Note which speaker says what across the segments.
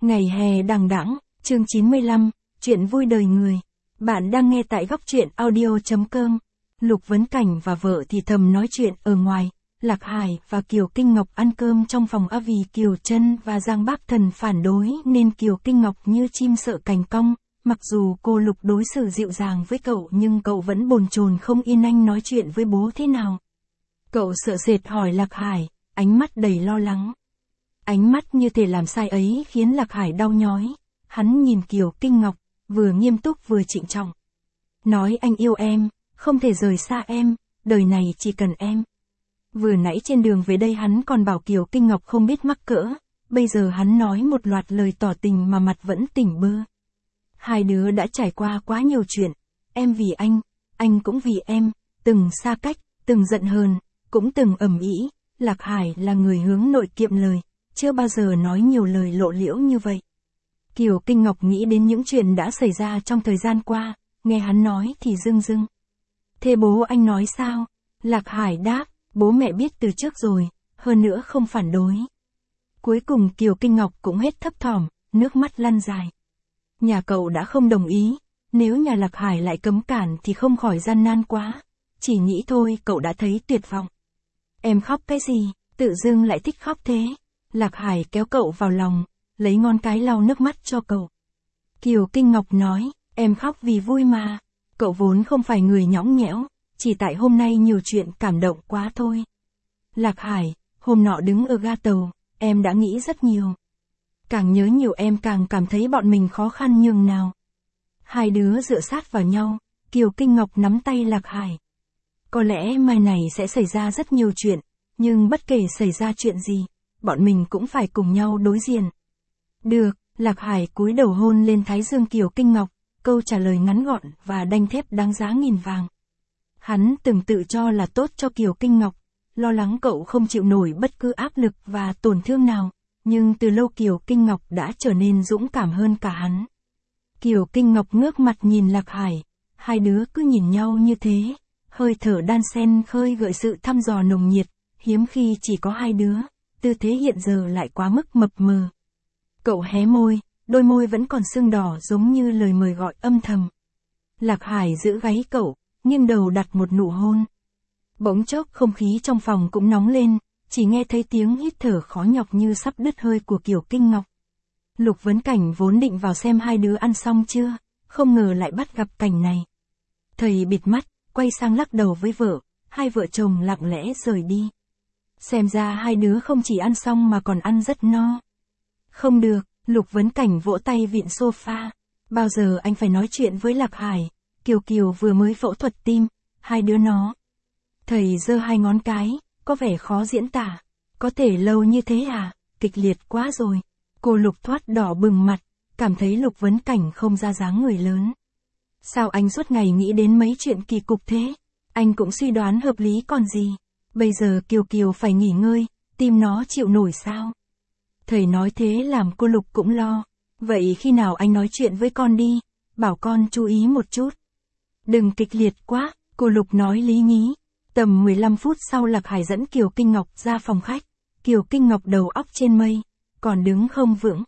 Speaker 1: Ngày hè đằng đẵng, chương 95, chuyện vui đời người. Bạn đang nghe tại góc truyện audio.com. Lục Vấn Cảnh và vợ thì thầm nói chuyện ở ngoài. Lạc Hải và Kiều Kinh Ngọc ăn cơm trong phòng vì Kiều Trân và Giang Bác Thần phản đối nên Kiều Kinh Ngọc như chim sợ cành cong. Mặc dù cô Lục đối xử dịu dàng với cậu nhưng cậu vẫn bồn chồn không yên anh nói chuyện với bố thế nào. Cậu sợ sệt hỏi Lạc Hải, ánh mắt đầy lo lắng. Ánh mắt như thể làm sai ấy khiến Lạc Hải đau nhói. Hắn nhìn Kiều Kinh Ngọc, vừa nghiêm túc vừa trịnh trọng. Nói anh yêu em, không thể rời xa em, đời này chỉ cần em. Vừa nãy trên đường về đây hắn còn bảo Kiều Kinh Ngọc không biết mắc cỡ, bây giờ hắn nói một loạt lời tỏ tình mà mặt vẫn tỉnh bơ. Hai đứa đã trải qua quá nhiều chuyện, em vì anh cũng vì em, từng xa cách, từng giận hờn, cũng từng ầm ĩ. Lạc Hải là người hướng nội kiệm lời, chưa bao giờ nói nhiều lời lộ liễu như vậy. Kiều Kinh Ngọc nghĩ đến những chuyện đã xảy ra trong thời gian qua, nghe hắn nói thì rưng rưng. Thế bố anh nói sao? Lạc Hải đáp, bố mẹ biết từ trước rồi, hơn nữa không phản đối. Cuối cùng Kiều Kinh Ngọc cũng hết thấp thỏm, nước mắt lăn dài. Nhà cậu đã không đồng ý, nếu nhà Lạc Hải lại cấm cản thì không khỏi gian nan quá. Chỉ nghĩ thôi cậu đã thấy tuyệt vọng. Em khóc cái gì, tự dưng lại thích khóc thế? Lạc Hải kéo cậu vào lòng, lấy ngón cái lau nước mắt cho cậu. Kiều Kinh Ngọc nói, em khóc vì vui mà. Cậu vốn không phải người nhõng nhẽo, chỉ tại hôm nay nhiều chuyện cảm động quá thôi. Lạc Hải, hôm nọ đứng ở ga tàu, em đã nghĩ rất nhiều. Càng nhớ nhiều em càng cảm thấy bọn mình khó khăn nhường nào. Hai đứa dựa sát vào nhau, Kiều Kinh Ngọc nắm tay Lạc Hải. Có lẽ mai này sẽ xảy ra rất nhiều chuyện, nhưng bất kể xảy ra chuyện gì, bọn mình cũng phải cùng nhau đối diện. Được, Lạc Hải cúi đầu hôn lên thái dương Kiều Kinh Ngọc, câu trả lời ngắn gọn và đanh thép đáng giá nghìn vàng. Hắn từng tự cho là tốt cho Kiều Kinh Ngọc, lo lắng cậu không chịu nổi bất cứ áp lực và tổn thương nào, nhưng từ lâu Kiều Kinh Ngọc đã trở nên dũng cảm hơn cả hắn. Kiều Kinh Ngọc ngước mặt nhìn Lạc Hải, hai đứa cứ nhìn nhau như thế, hơi thở đan xen khơi gợi sự thăm dò nồng nhiệt, hiếm khi chỉ có hai đứa, tư thế hiện giờ lại quá mức mập mờ. Cậu hé môi, đôi môi vẫn còn sưng đỏ giống như lời mời gọi âm thầm. Lạc Hải giữ gáy cậu, nghiêng đầu đặt một nụ hôn. Bỗng chốc không khí trong phòng cũng nóng lên, chỉ nghe thấy tiếng hít thở khó nhọc như sắp đứt hơi của Kiều Kinh Ngọc. Lục Vấn Cảnh vốn định vào xem hai đứa ăn xong chưa, không ngờ lại bắt gặp cảnh này. Thầy bịt mắt, quay sang lắc đầu với vợ, hai vợ chồng lặng lẽ rời đi. Xem ra hai đứa không chỉ ăn xong mà còn ăn rất no. Không được, Lục Vấn Cảnh vỗ tay vịn sofa. Bao giờ anh phải nói chuyện với Lạc Hải, Kiều Kiều vừa mới phẫu thuật tim, hai đứa nó. Thầy giơ hai ngón cái, có vẻ khó diễn tả. Có thể lâu như thế à, kịch liệt quá rồi. Cô Lục thoát đỏ bừng mặt, cảm thấy Lục Vấn Cảnh không ra dáng người lớn. Sao anh suốt ngày nghĩ đến mấy chuyện kỳ cục thế? Anh cũng suy đoán hợp lý còn gì. Bây giờ Kiều Kiều phải nghỉ ngơi, tim nó chịu nổi sao? Thầy nói thế làm cô Lục cũng lo. Vậy khi nào anh nói chuyện với con đi, bảo con chú ý một chút. Đừng kịch liệt quá, cô Lục nói lý nhí. Tầm 15 phút sau Lạc Hải dẫn Kiều Kinh Ngọc ra phòng khách. Kiều Kinh Ngọc đầu óc trên mây, còn đứng không vững.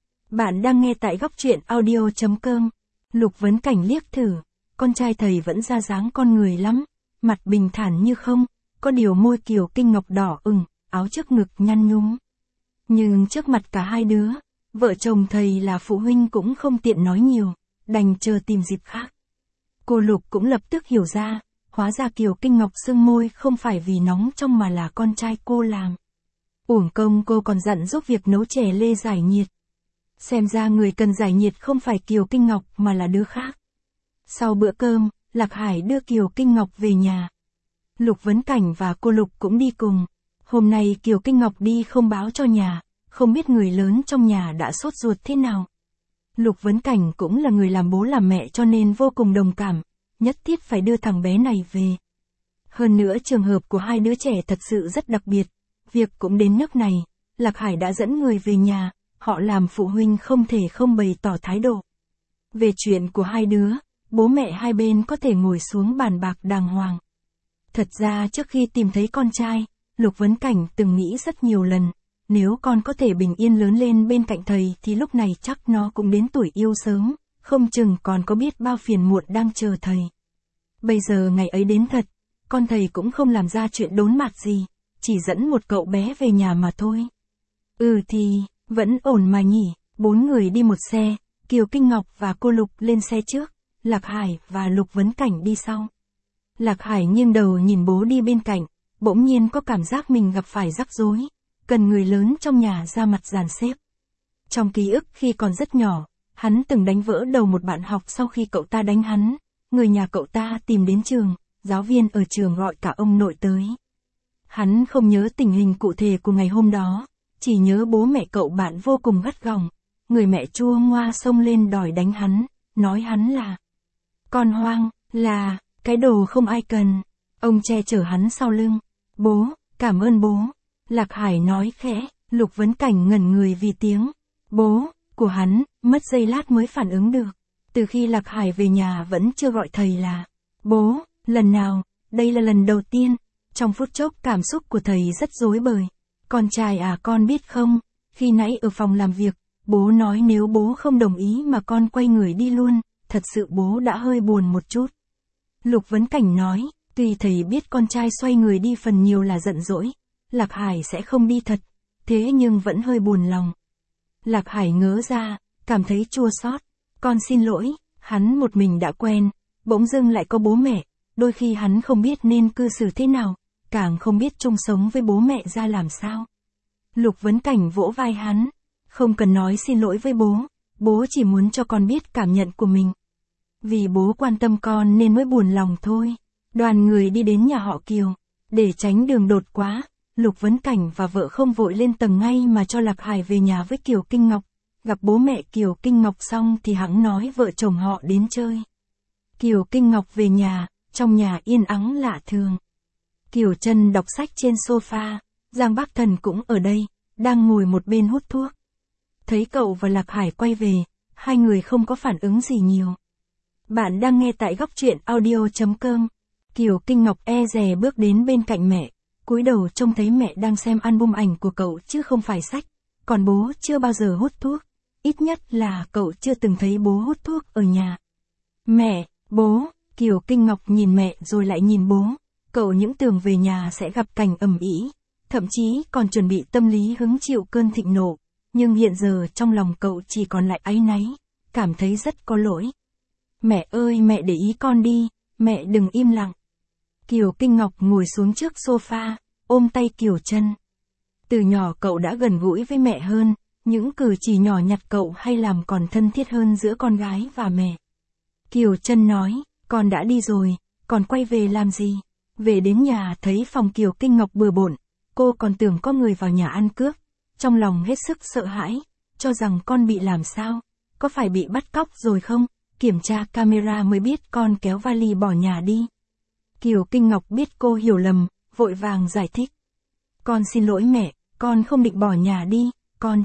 Speaker 1: Bạn đang nghe tại góc truyện audio.com. Lục Vấn Cảnh liếc thử, con trai thầy vẫn ra dáng con người lắm, mặt bình thản như không, có điều môi Kiều Kinh Ngọc đỏ ửng, áo trước ngực nhăn nhúm. Nhưng trước mặt cả hai đứa, vợ chồng thầy là phụ huynh cũng không tiện nói nhiều, đành chờ tìm dịp khác. Cô Lục cũng lập tức hiểu ra, hóa ra Kiều Kinh Ngọc sưng môi không phải vì nóng trong mà là con trai cô làm. Uổng công cô còn dặn giúp việc nấu chè lê giải nhiệt. Xem ra người cần giải nhiệt không phải Kiều Kinh Ngọc mà là đứa khác. Sau bữa cơm, Lạc Hải đưa Kiều Kinh Ngọc về nhà. Lục Vấn Cảnh và cô Lục cũng đi cùng. Hôm nay Kiều Kinh Ngọc đi không báo cho nhà, không biết người lớn trong nhà đã sốt ruột thế nào. Lục Vấn Cảnh cũng là người làm bố làm mẹ cho nên vô cùng đồng cảm, nhất thiết phải đưa thằng bé này về. Hơn nữa trường hợp của hai đứa trẻ thật sự rất đặc biệt, việc cũng đến nước này, Lạc Hải đã dẫn người về nhà, họ làm phụ huynh không thể không bày tỏ thái độ. Về chuyện của hai đứa, bố mẹ hai bên có thể ngồi xuống bàn bạc đàng hoàng. Thật ra trước khi tìm thấy con trai, Lục Vấn Cảnh từng nghĩ rất nhiều lần, nếu con có thể bình yên lớn lên bên cạnh thầy thì lúc này chắc nó cũng đến tuổi yêu sớm, không chừng còn có biết bao phiền muộn đang chờ thầy. Bây giờ ngày ấy đến thật, con thầy cũng không làm ra chuyện đốn mạt gì, chỉ dẫn một cậu bé về nhà mà thôi. Ừ thì, vẫn ổn mà nhỉ, 4 người đi một xe, Kiều Kinh Ngọc và cô Lục lên xe trước, Lạc Hải và Lục Vấn Cảnh đi sau. Lạc Hải nghiêng đầu nhìn bố đi bên cạnh, bỗng nhiên có cảm giác mình gặp phải rắc rối, cần người lớn trong nhà ra mặt dàn xếp. Trong ký ức khi còn rất nhỏ, hắn từng đánh vỡ đầu một bạn học sau khi cậu ta đánh hắn, người nhà cậu ta tìm đến trường, giáo viên ở trường gọi cả ông nội tới. Hắn không nhớ tình hình cụ thể của ngày hôm đó, chỉ nhớ bố mẹ cậu bạn vô cùng gắt gỏng, người mẹ chua ngoa xông lên đòi đánh hắn, nói hắn là con hoang, là cái đồ không ai cần. Ông che chở hắn sau lưng. Bố, cảm ơn bố. Lạc Hải nói khẽ, Lục Vấn Cảnh ngẩn người vì tiếng bố của hắn, mất giây lát mới phản ứng được. Từ khi Lạc Hải về nhà vẫn chưa gọi thầy là bố, lần nào, đây là lần đầu tiên. Trong phút chốc cảm xúc của thầy rất rối bời. Con trai à, con biết không, khi nãy ở phòng làm việc, bố nói nếu bố không đồng ý mà con quay người đi luôn, thật sự bố đã hơi buồn một chút. Lục Vấn Cảnh nói, tuy thầy biết con trai xoay người đi phần nhiều là giận dỗi, Lạc Hải sẽ không đi thật, thế nhưng vẫn hơi buồn lòng. Lạc Hải ngớ ra, cảm thấy chua xót. Con xin lỗi, hắn một mình đã quen, bỗng dưng lại có bố mẹ, đôi khi hắn không biết nên cư xử thế nào, càng không biết chung sống với bố mẹ ra làm sao. Lục Vấn Cảnh vỗ vai hắn, không cần nói xin lỗi với bố chỉ muốn cho con biết cảm nhận của mình. Vì bố quan tâm con nên mới buồn lòng thôi. Đoàn người đi đến nhà họ Kiều, để tránh đường đột quá, Lục Vấn Cảnh và vợ không vội lên tầng ngay mà cho Lạc Hải về nhà với Kiều Kinh Ngọc. Gặp bố mẹ Kiều Kinh Ngọc xong thì hắn nói vợ chồng họ đến chơi. Kiều Kinh Ngọc về nhà, trong nhà yên ắng lạ thường. Kiều Trân đọc sách trên sofa, Giang Bác Thần cũng ở đây, đang ngồi một bên hút thuốc. Thấy cậu và Lạc Hải quay về, hai người không có phản ứng gì nhiều. Bạn đang nghe tại góc truyện audio.com. Kiều Kinh Ngọc e dè bước đến bên cạnh mẹ, cúi đầu trông thấy mẹ đang xem album ảnh của cậu chứ không phải sách. Còn bố chưa bao giờ hút thuốc, ít nhất là cậu chưa từng thấy bố hút thuốc ở nhà. Mẹ, bố, Kiều Kinh Ngọc nhìn mẹ rồi lại nhìn bố, cậu những tưởng về nhà sẽ gặp cảnh ầm ĩ, thậm chí còn chuẩn bị tâm lý hứng chịu cơn thịnh nộ, nhưng hiện giờ trong lòng cậu chỉ còn lại áy náy, cảm thấy rất có lỗi. Mẹ ơi, mẹ để ý con đi, mẹ đừng im lặng. Kiều Kinh Ngọc ngồi xuống trước sofa, ôm tay Kiều Trân. Từ nhỏ cậu đã gần gũi với mẹ hơn, những cử chỉ nhỏ nhặt cậu hay làm còn thân thiết hơn giữa con gái và mẹ. Kiều Trân nói, con đã đi rồi, còn quay về làm gì? Về đến nhà thấy phòng Kiều Kinh Ngọc bừa bộn, cô còn tưởng có người vào nhà ăn cướp, trong lòng hết sức sợ hãi, cho rằng con bị làm sao, có phải bị bắt cóc rồi không? Kiểm tra camera mới biết con kéo vali bỏ nhà đi. Kiều Kinh Ngọc biết cô hiểu lầm, vội vàng giải thích. Con xin lỗi mẹ, con không định bỏ nhà đi, con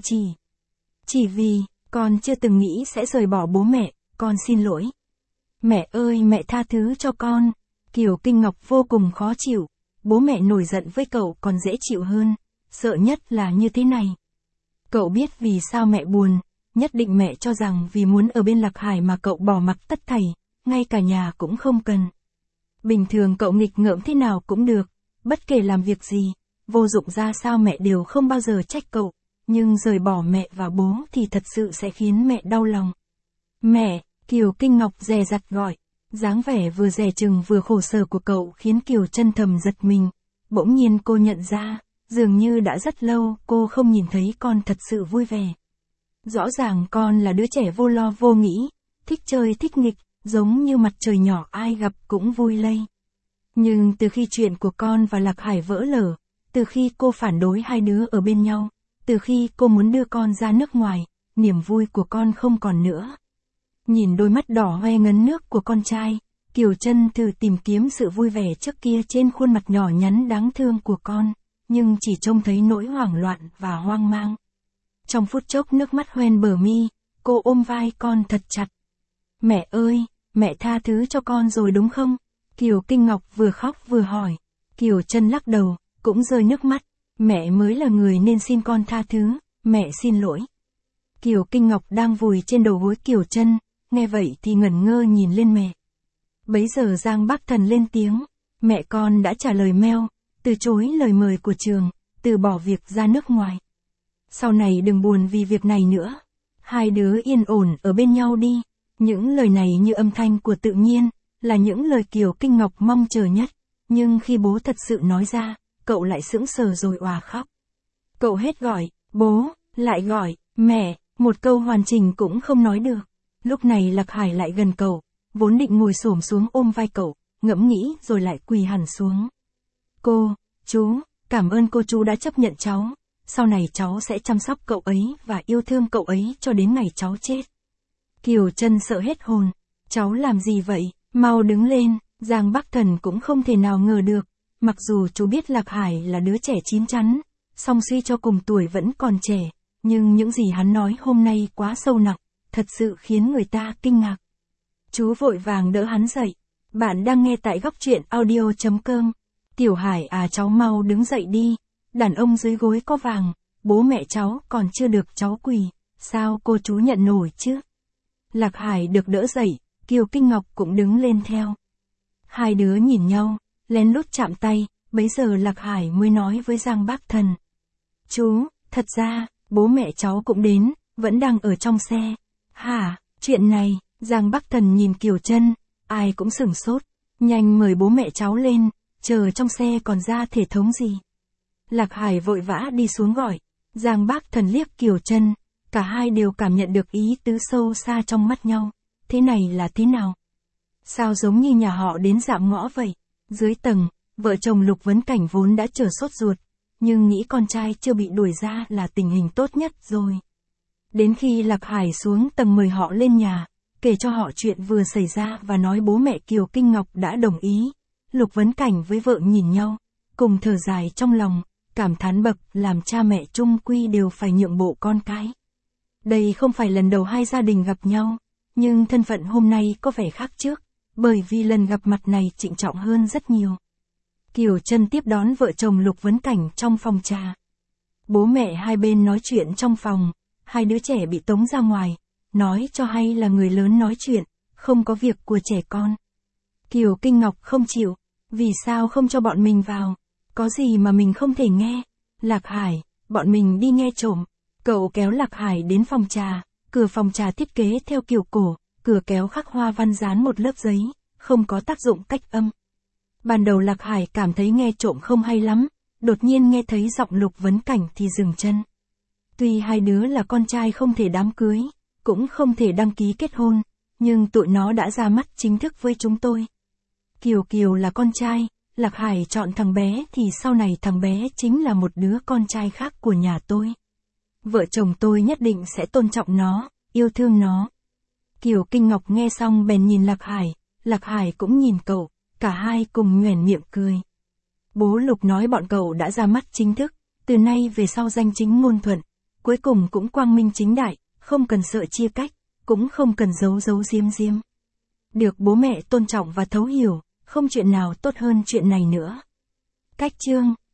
Speaker 1: chỉ vì, con chưa từng nghĩ sẽ rời bỏ bố mẹ, con xin lỗi. Mẹ ơi, mẹ tha thứ cho con. Kiều Kinh Ngọc vô cùng khó chịu, bố mẹ nổi giận với cậu còn dễ chịu hơn, sợ nhất là như thế này. Cậu biết vì sao mẹ buồn, nhất định mẹ cho rằng vì muốn ở bên Lạc Hải mà cậu bỏ mặc tất thảy, ngay cả nhà cũng không cần. Bình thường cậu nghịch ngợm thế nào cũng được, bất kể làm việc gì, vô dụng ra sao mẹ đều không bao giờ trách cậu, nhưng rời bỏ mẹ và bố thì thật sự sẽ khiến mẹ đau lòng. Mẹ, Kiều Kinh Ngọc dè dặt gọi, dáng vẻ vừa dè chừng vừa khổ sở của cậu khiến Kiều Trân thầm giật mình, bỗng nhiên cô nhận ra, dường như đã rất lâu cô không nhìn thấy con thật sự vui vẻ. Rõ ràng con là đứa trẻ vô lo vô nghĩ, thích chơi thích nghịch, giống như mặt trời nhỏ ai gặp cũng vui lây. Nhưng từ khi chuyện của con và Lạc Hải vỡ lở, từ khi cô phản đối hai đứa ở bên nhau, từ khi cô muốn đưa con ra nước ngoài, niềm vui của con không còn nữa. Nhìn đôi mắt đỏ hoe ngấn nước của con trai, Kiều Trân thử tìm kiếm sự vui vẻ trước kia trên khuôn mặt nhỏ nhắn đáng thương của con, nhưng chỉ trông thấy nỗi hoảng loạn và hoang mang. Trong phút chốc nước mắt hoen bờ mi, cô ôm vai con thật chặt. Mẹ ơi, mẹ tha thứ cho con rồi đúng không? Kiều Kinh Ngọc vừa khóc vừa hỏi. Kiều Trân lắc đầu, cũng rơi nước mắt. Mẹ mới là người nên xin con tha thứ, mẹ xin lỗi. Kiều Kinh Ngọc đang vùi trên đầu gối Kiều Trân, nghe vậy thì ngẩn ngơ nhìn lên mẹ. Bấy giờ Giang Bắc Thần lên tiếng, mẹ con đã trả lời mail, từ chối lời mời của trường, từ bỏ việc ra nước ngoài. Sau này đừng buồn vì việc này nữa. Hai đứa yên ổn ở bên nhau đi. Những lời này như âm thanh của tự nhiên, là những lời Kiều Kinh Ngọc mong chờ nhất. Nhưng khi bố thật sự nói ra, cậu lại sững sờ rồi òa khóc. Cậu hết gọi, bố, lại gọi, mẹ, một câu hoàn chỉnh cũng không nói được. Lúc này Lạc Hải lại gần cậu, vốn định ngồi xổm xuống ôm vai cậu, ngẫm nghĩ rồi lại quỳ hẳn xuống. Cô, chú, cảm ơn cô chú đã chấp nhận cháu. Sau này cháu sẽ chăm sóc cậu ấy và yêu thương cậu ấy cho đến ngày cháu chết. Kiều Trân sợ hết hồn. Cháu làm gì vậy? Mau đứng lên. Giang Bắc Thần cũng không thể nào ngờ được. Mặc dù chú biết Lạc Hải là đứa trẻ chín chắn, song suy cho cùng tuổi vẫn còn trẻ, nhưng những gì hắn nói hôm nay quá sâu nặng, thật sự khiến người ta kinh ngạc. Chú vội vàng đỡ hắn dậy. Bạn đang nghe tại góc truyện audio.com. Tiểu Hải à, cháu mau đứng dậy đi. Đàn ông dưới gối có vàng, bố mẹ cháu còn chưa được cháu quỳ, sao cô chú nhận nổi chứ? Lạc Hải được đỡ dậy, Kiều Kinh Ngọc cũng đứng lên theo. Hai đứa nhìn nhau, lén lút chạm tay, bấy giờ Lạc Hải mới nói với Giang Bắc Thần. Chú, thật ra, bố mẹ cháu cũng đến, vẫn đang ở trong xe. Hả, chuyện này, Giang Bắc Thần nhìn Kiều Trân, ai cũng sửng sốt, nhanh mời bố mẹ cháu lên, chờ trong xe còn ra thể thống gì. Lạc Hải vội vã đi xuống gọi, Giang Bắc Thần liếc Kiều Trân, cả hai đều cảm nhận được ý tứ sâu xa trong mắt nhau. Thế này là thế nào? Sao giống như nhà họ đến dạm ngõ vậy? Dưới tầng, vợ chồng Lục Vấn Cảnh vốn đã chờ sốt ruột, nhưng nghĩ con trai chưa bị đuổi ra là tình hình tốt nhất rồi. Đến khi Lạc Hải xuống tầng mời họ lên nhà, kể cho họ chuyện vừa xảy ra và nói bố mẹ Kiều Kinh Ngọc đã đồng ý, Lục Vấn Cảnh với vợ nhìn nhau, cùng thở dài trong lòng, cảm thán bậc làm cha mẹ chung quy đều phải nhượng bộ con cái. Đây không phải lần đầu hai gia đình gặp nhau, nhưng thân phận hôm nay có vẻ khác trước, bởi vì lần gặp mặt này trịnh trọng hơn rất nhiều. Kiều Trân tiếp đón vợ chồng Lục Vấn Cảnh trong phòng trà. Bố mẹ hai bên nói chuyện trong phòng, hai đứa trẻ bị tống ra ngoài, nói cho hay là người lớn nói chuyện, không có việc của trẻ con. Kiều Kinh Ngọc không chịu, vì sao không cho bọn mình vào? Có gì mà mình không thể nghe? Lạc Hải, bọn mình đi nghe trộm. Cậu kéo Lạc Hải đến phòng trà, cửa phòng trà thiết kế theo kiểu cổ, cửa kéo khắc hoa văn dán một lớp giấy, không có tác dụng cách âm. Ban đầu Lạc Hải cảm thấy nghe trộm không hay lắm, đột nhiên nghe thấy giọng Lục Vấn Cảnh thì dừng chân. Tuy hai đứa là con trai không thể đám cưới, cũng không thể đăng ký kết hôn, nhưng tụi nó đã ra mắt chính thức với chúng tôi. Kiều Kiều là con trai, Lạc Hải chọn thằng bé thì sau này thằng bé chính là một đứa con trai khác của nhà tôi. Vợ chồng tôi nhất định sẽ tôn trọng nó, yêu thương nó. Kiều Kinh Ngọc nghe xong bèn nhìn Lạc Hải cũng nhìn cậu, cả hai cùng nhoẻn miệng cười. Bố Lục nói bọn cậu đã ra mắt chính thức, từ nay về sau danh chính ngôn thuận, cuối cùng cũng quang minh chính đại, không cần sợ chia cách, cũng không cần giấu giếm. Được bố mẹ tôn trọng và thấu hiểu, không chuyện nào tốt hơn chuyện này nữa. Cách chương